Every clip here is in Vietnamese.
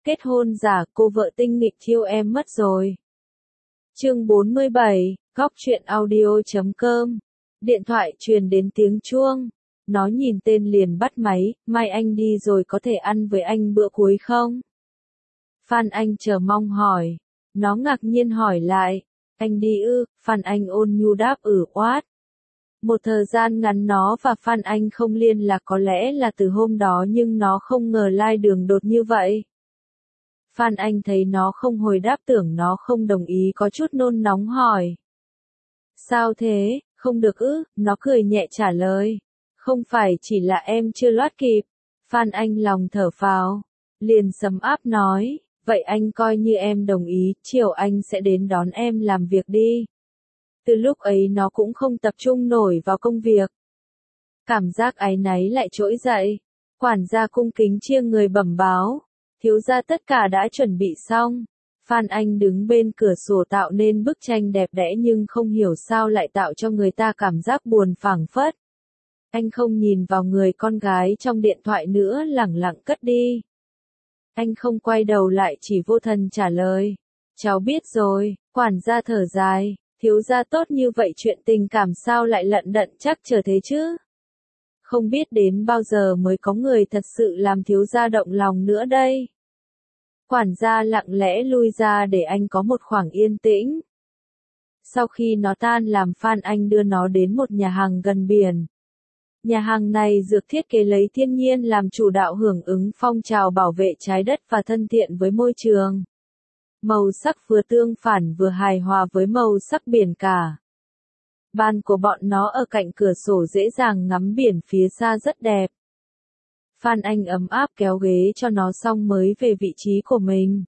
Kết hôn giả, cô vợ tinh nghịch thiêu em mất rồi. Chương 47, góc truyện audio.com. Điện thoại truyền đến tiếng chuông. Nó nhìn tên liền bắt máy, mai anh đi rồi có thể ăn với anh bữa cuối không? Phan Anh chờ mong hỏi. Nó ngạc nhiên hỏi lại. Anh đi ư? Phan Anh ôn nhu đáp oát. Một thời gian ngắn nó và Phan Anh không liên lạc có lẽ là từ hôm đó nhưng nó không ngờ lai đường đột như vậy. Phan Anh thấy nó không hồi đáp tưởng nó không đồng ý có chút nôn nóng hỏi. Sao thế, không được ư? Nó cười nhẹ trả lời. Không phải chỉ là em chưa loát kịp. Phan Anh lòng thở phào. Liền sấm áp nói, vậy anh coi như em đồng ý, chiều anh sẽ đến đón em làm việc đi. Từ lúc ấy nó cũng không tập trung nổi vào công việc. Cảm giác áy náy lại trỗi dậy. Quản gia cung kính chiêng người bẩm báo. Thiếu gia tất cả đã chuẩn bị xong. Phan Anh đứng bên cửa sổ tạo nên bức tranh đẹp đẽ nhưng không hiểu sao lại tạo cho người ta cảm giác buồn phảng phất. Anh không nhìn vào người con gái trong điện thoại nữa lẳng lặng cất đi. Anh không quay đầu lại chỉ vô thần trả lời. Cháu biết rồi, quản gia thở dài, thiếu gia tốt như vậy chuyện tình cảm sao lại lận đận chắc chờ thế chứ. Không biết đến bao giờ mới có người thật sự làm thiếu gia động lòng nữa đây. Quản gia lặng lẽ lui ra để anh có một khoảng yên tĩnh. Sau khi nó tan làm Phan Anh đưa nó đến một nhà hàng gần biển. Nhà hàng này được thiết kế lấy thiên nhiên làm chủ đạo hưởng ứng phong trào bảo vệ trái đất và thân thiện với môi trường. Màu sắc vừa tương phản vừa hài hòa với màu sắc biển cả. Bàn của bọn nó ở cạnh cửa sổ dễ dàng ngắm biển phía xa rất đẹp. Phan Anh ấm áp kéo ghế cho nó xong mới về vị trí của mình.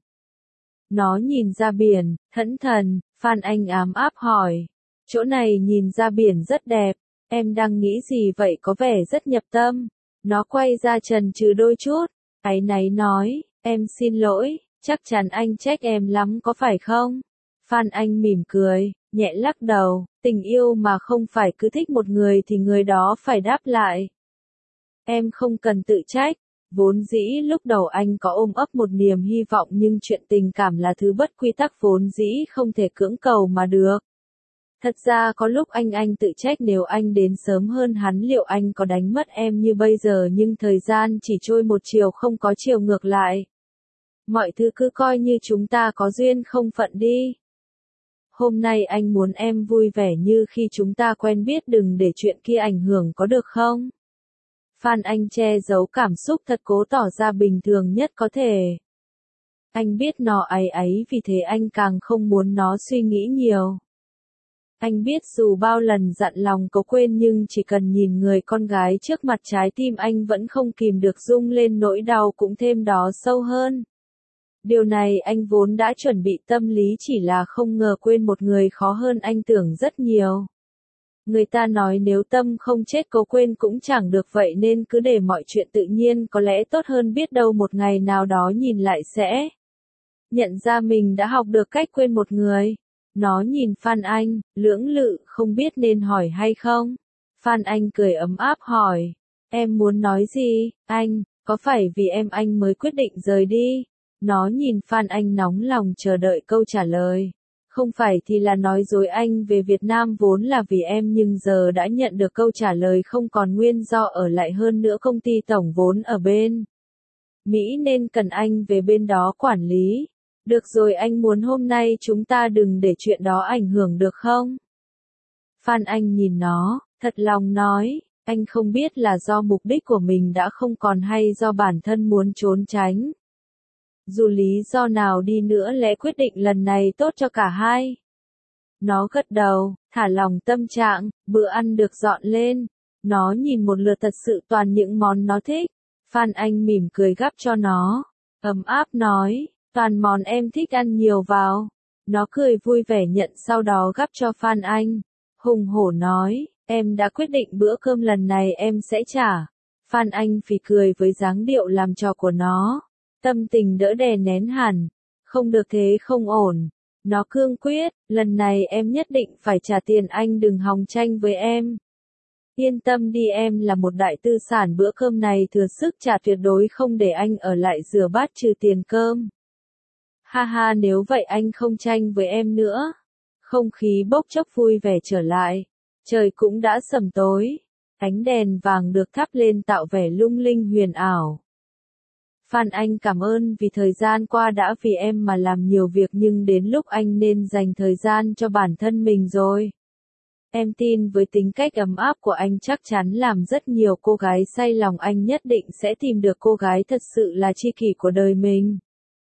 Nó nhìn ra biển, thẫn thờ, Phan Anh ấm áp hỏi. Chỗ này nhìn ra biển rất đẹp, em đang nghĩ gì vậy có vẻ rất nhập tâm. Nó quay ra chần chừ đôi chút, áy náy nói, em xin lỗi, chắc chắn anh trách em lắm có phải không? Phan Anh mỉm cười, nhẹ lắc đầu, tình yêu mà không phải cứ thích một người thì người đó phải đáp lại. Em không cần tự trách, vốn dĩ lúc đầu anh có ôm ấp một niềm hy vọng nhưng chuyện tình cảm là thứ bất quy tắc vốn dĩ không thể cưỡng cầu mà được. Thật ra có lúc anh tự trách nếu anh đến sớm hơn hắn liệu anh có đánh mất em như bây giờ nhưng thời gian chỉ trôi một chiều không có chiều ngược lại. Mọi thứ cứ coi như chúng ta có duyên không phận đi. Hôm nay anh muốn em vui vẻ như khi chúng ta quen biết đừng để chuyện kia ảnh hưởng có được không? Phan Anh che giấu cảm xúc thật cố tỏ ra bình thường nhất có thể. Anh biết nó áy ấy vì thế anh càng không muốn nó suy nghĩ nhiều. Anh biết dù bao lần dặn lòng có quên nhưng chỉ cần nhìn người con gái trước mặt trái tim anh vẫn không kìm được rung lên nỗi đau cũng thêm đó sâu hơn. Điều này anh vốn đã chuẩn bị tâm lý chỉ là không ngờ quên một người khó hơn anh tưởng rất nhiều. Người ta nói nếu tâm không chết cố quên cũng chẳng được vậy nên cứ để mọi chuyện tự nhiên có lẽ tốt hơn biết đâu một ngày nào đó nhìn lại sẽ nhận ra mình đã học được cách quên một người. Nó nhìn Phan Anh, lưỡng lự không biết nên hỏi hay không. Phan Anh cười ấm áp hỏi, em muốn nói gì, anh, có phải vì em anh mới quyết định rời đi? Nó nhìn Phan Anh nóng lòng chờ đợi câu trả lời. Không phải thì là nói dối anh về Việt Nam vốn là vì em nhưng giờ đã nhận được câu trả lời không còn nguyên do ở lại hơn nữa công ty tổng vốn ở bên Mỹ nên cần anh về bên đó quản lý. Được rồi anh muốn hôm nay chúng ta đừng để chuyện đó ảnh hưởng được không? Phan Anh nhìn nó, thật lòng nói, anh không biết là do mục đích của mình đã không còn hay do bản thân muốn trốn tránh. Dù lý do nào đi nữa lẽ quyết định lần này tốt cho cả hai. Nó gật đầu, thả lòng tâm trạng, bữa ăn được dọn lên. Nó nhìn một lượt thật sự toàn những món nó thích. Phan Anh mỉm cười gắp cho nó. Ấm áp nói, toàn món em thích ăn nhiều vào. Nó cười vui vẻ nhận sau đó gắp cho Phan Anh. Hùng hổ nói, em đã quyết định bữa cơm lần này em sẽ trả. Phan Anh phì cười với dáng điệu làm trò của nó. Tâm tình đỡ đè nén hẳn. Không được thế không ổn. Nó cương quyết, lần này em nhất định phải trả tiền anh đừng hòng tranh với em. Yên tâm đi, em là một đại tư sản, bữa cơm này thừa sức trả, tuyệt đối không để anh ở lại rửa bát trừ tiền cơm. Ha ha, nếu vậy anh không tranh với em nữa. Không khí bốc chốc vui vẻ trở lại. Trời cũng đã sầm tối. Ánh đèn vàng được thắp lên tạo vẻ lung linh huyền ảo. Phan Anh cảm ơn vì thời gian qua đã vì em mà làm nhiều việc, nhưng đến lúc anh nên dành thời gian cho bản thân mình rồi. Em tin với tính cách ấm áp của anh chắc chắn làm rất nhiều cô gái say lòng, anh nhất định sẽ tìm được cô gái thật sự là tri kỷ của đời mình.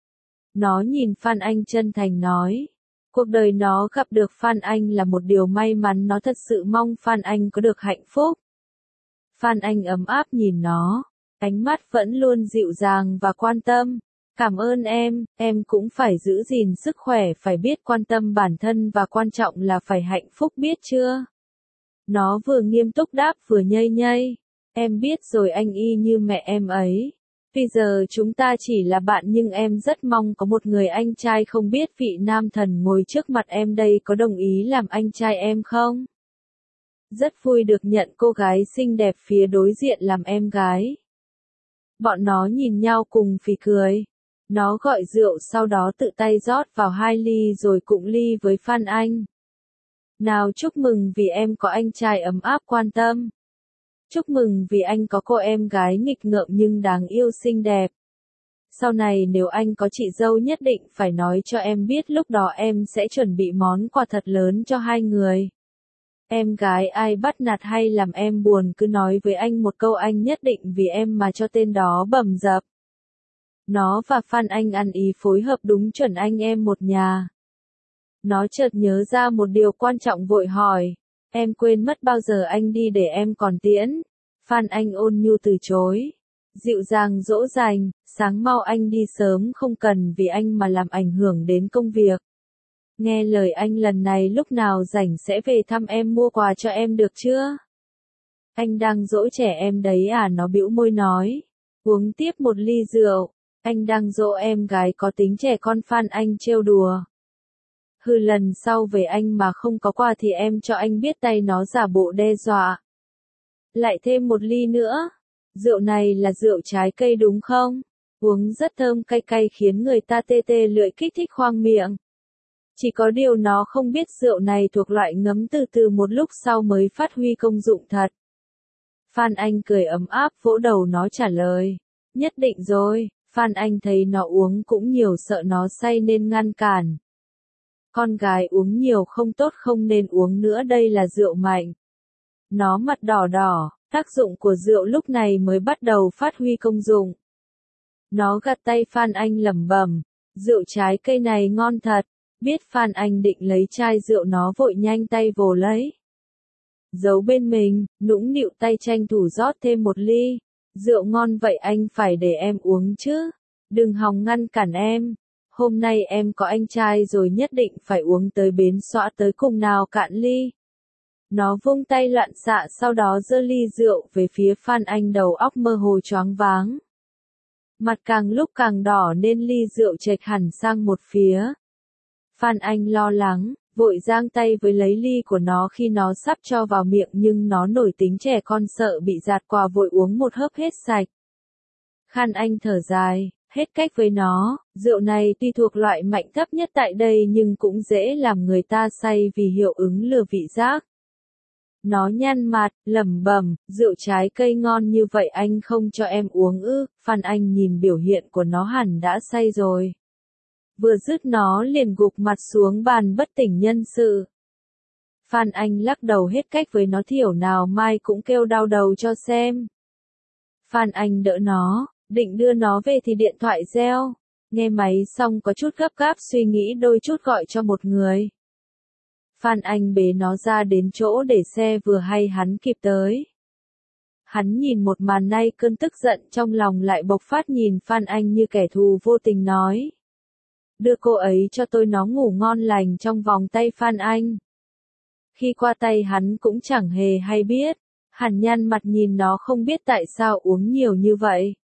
Nó nhìn Phan Anh chân thành nói. Cuộc đời nó gặp được Phan Anh là một điều may mắn, nó thật sự mong Phan Anh có được hạnh phúc. Phan Anh ấm áp nhìn nó, ánh mắt vẫn luôn dịu dàng và quan tâm. Cảm ơn em cũng phải giữ gìn sức khỏe, phải biết quan tâm bản thân và quan trọng là phải hạnh phúc, biết chưa? Nó vừa nghiêm túc đáp vừa nhây nhây. Em biết rồi anh, y như mẹ em ấy. Bây giờ chúng ta chỉ là bạn, nhưng em rất mong có một người anh trai, không biết vị nam thần ngồi trước mặt em đây có đồng ý làm anh trai em không? Rất vui được nhận cô gái xinh đẹp phía đối diện làm em gái. Bọn nó nhìn nhau cùng phì cười. Nó gọi rượu, sau đó tự tay rót vào 2 ly rồi cụng ly với Phan Anh. Nào, chúc mừng vì em có anh trai ấm áp quan tâm. Chúc mừng vì anh có cô em gái nghịch ngợm nhưng đáng yêu xinh đẹp. Sau này nếu anh có chị dâu nhất định phải nói cho em biết, lúc đó em sẽ chuẩn bị món quà thật lớn cho hai người. Em gái ai bắt nạt hay làm em buồn cứ nói với anh một câu, anh nhất định vì em mà cho tên đó bầm dập. Nó và Phan Anh ăn ý phối hợp đúng chuẩn anh em một nhà. Nó chợt nhớ ra một điều quan trọng vội hỏi. Em quên mất, bao giờ anh đi để em còn tiễn? Phan Anh ôn nhu từ chối. Dịu dàng dỗ dành, sáng mau anh đi sớm, không cần vì anh mà làm ảnh hưởng đến công việc. Nghe lời anh, lần này lúc nào rảnh sẽ về thăm em, mua quà cho em được chưa? Anh đang dỗ trẻ em đấy à? Nó bĩu môi nói. Uống tiếp một ly rượu. Anh đang dỗ em gái có tính trẻ con, Phan Anh trêu đùa. Hừ, lần sau về anh mà không có quà thì em cho anh biết tay. Nó giả bộ đe dọa. Lại thêm một ly nữa. Rượu này là rượu trái cây đúng không? Uống rất thơm, cay cay khiến người ta tê tê lưỡi, kích thích khoang miệng. Chỉ có điều nó không biết rượu này thuộc loại ngấm từ từ, một lúc sau mới phát huy công dụng thật. Phan Anh cười ấm áp vỗ đầu nó trả lời. Nhất định rồi. Phan Anh thấy nó uống cũng nhiều sợ nó say nên ngăn cản. Con gái uống nhiều không tốt, không nên uống nữa, đây là rượu mạnh. Nó mặt đỏ đỏ, tác dụng của rượu lúc này mới bắt đầu phát huy công dụng. Nó gạt tay Phan Anh lẩm bẩm, rượu trái cây này ngon thật. Biết Phan Anh định lấy chai rượu, nó vội nhanh tay vồ lấy. Giấu bên mình, nũng nịu tay tranh thủ rót thêm một ly. Rượu ngon vậy anh phải để em uống chứ. Đừng hòng ngăn cản em. Hôm nay em có anh trai rồi, nhất định phải uống tới bến xõa tới cùng, nào cạn ly. Nó vung tay loạn xạ, sau đó giơ ly rượu về phía Phan Anh, đầu óc mơ hồ choáng váng. Mặt càng lúc càng đỏ nên ly rượu chệch hẳn sang một phía. Phan Anh lo lắng, vội giang tay với lấy ly của nó khi nó sắp cho vào miệng, nhưng nó nổi tính trẻ con sợ bị giạt quà, vội uống một hớp hết sạch. Phan Anh thở dài, hết cách với nó, rượu này tuy thuộc loại mạnh thấp nhất tại đây nhưng cũng dễ làm người ta say vì hiệu ứng lừa vị giác. Nó nhăn mặt, lẩm bẩm, rượu trái cây ngon như vậy anh không cho em uống ư? Phan Anh nhìn biểu hiện của nó hẳn đã say rồi. Vừa dứt nó liền gục mặt xuống bàn bất tỉnh nhân sự. Phan Anh lắc đầu, hết cách với nó, thiểu nào mai cũng kêu đau đầu cho xem. Phan Anh đỡ nó, định đưa nó về thì điện thoại reo. Nghe máy xong có chút gấp gáp, suy nghĩ đôi chút gọi cho một người. Phan Anh bế nó ra đến chỗ để xe, vừa hay hắn kịp tới. Hắn nhìn một màn này, cơn tức giận trong lòng lại bộc phát, nhìn Phan Anh như kẻ thù vô tình nói. Đưa cô ấy cho tôi. Nó ngủ ngon lành trong vòng tay Phan Anh. Khi qua tay hắn cũng chẳng hề hay biết. Hắn nhăn mặt nhìn nó, không biết tại sao uống nhiều như vậy.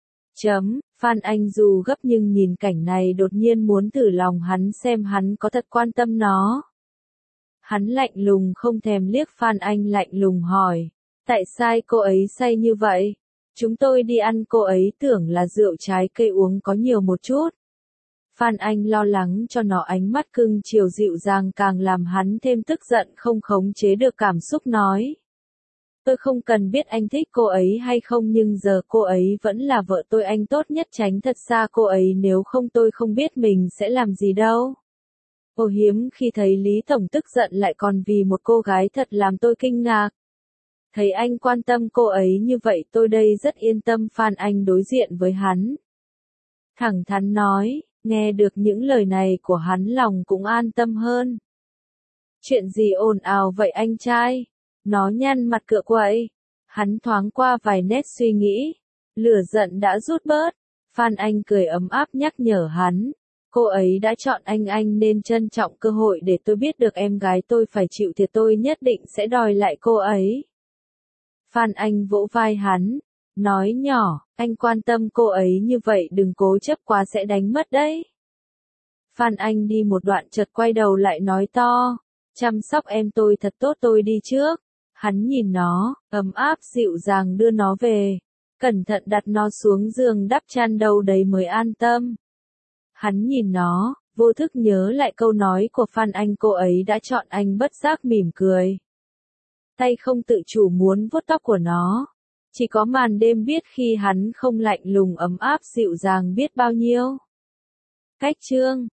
Phan Anh dù gấp nhưng nhìn cảnh này đột nhiên muốn thử lòng hắn xem hắn có thật quan tâm nó. Hắn lạnh lùng không thèm liếc Phan Anh, lạnh lùng hỏi. Tại sao cô ấy say như vậy? Chúng tôi đi ăn cô ấy tưởng là rượu trái cây uống có nhiều một chút. Phan Anh lo lắng cho nó, ánh mắt cưng chiều dịu dàng càng làm hắn thêm tức giận, không khống chế được cảm xúc nói. Tôi không cần biết anh thích cô ấy hay không, nhưng giờ cô ấy vẫn là vợ tôi, anh tốt nhất tránh thật xa cô ấy, nếu không tôi không biết mình sẽ làm gì đâu. Ô, hiếm khi thấy Lý Tổng tức giận lại còn vì một cô gái, thật làm tôi kinh ngạc. Thấy anh quan tâm cô ấy như vậy tôi đây rất yên tâm. Phan Anh đối diện với hắn, thẳng thắn nói, nghe được những lời này của hắn lòng cũng an tâm hơn. Chuyện gì ồn ào vậy anh trai? Nó nhăn mặt cựa quậy. Hắn thoáng qua vài nét suy nghĩ. Lửa giận đã rút bớt. Phan Anh cười ấm áp nhắc nhở hắn. Cô ấy đã chọn anh nên trân trọng cơ hội, để tôi biết được em gái tôi phải chịu thiệt, tôi nhất định sẽ đòi lại cô ấy. Phan Anh vỗ vai hắn, nói nhỏ, anh quan tâm cô ấy như vậy đừng cố chấp quá sẽ đánh mất đấy. Phan Anh đi một đoạn chợt quay đầu lại nói to, chăm sóc em tôi thật tốt, tôi đi trước. Hắn nhìn nó, ấm áp dịu dàng đưa nó về, cẩn thận đặt nó xuống giường đắp chăn đâu đấy mới an tâm. Hắn nhìn nó, vô thức nhớ lại câu nói của Phan Anh, cô ấy đã chọn anh, bất giác mỉm cười. Tay không tự chủ muốn vuốt tóc của nó. Chỉ có màn đêm biết khi hắn không lạnh lùng ấm áp dịu dàng biết bao nhiêu. Cách chương